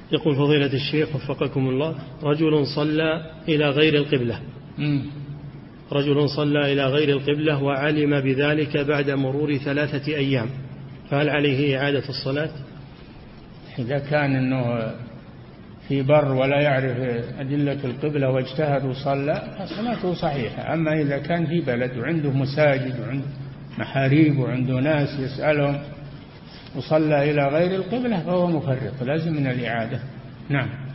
يقول فضيلة الشيخ وفقكم الله، رجل صلى إلى غير القبلة رجل صلى إلى غير القبلة وعلم بذلك بعد مرور 3 أيام، فهل عليه إعادة الصلاة؟ إذا كان أنه في بر ولا يعرف أدلة القبلة واجتهد وصلى صلاته صحيحة. أما إذا كان في بلد وعنده مساجد وعنده محاريب وعنده ناس يسألهم وصلى إلى غير القبلة فهو مفرط، لازم من الإعادة. نعم.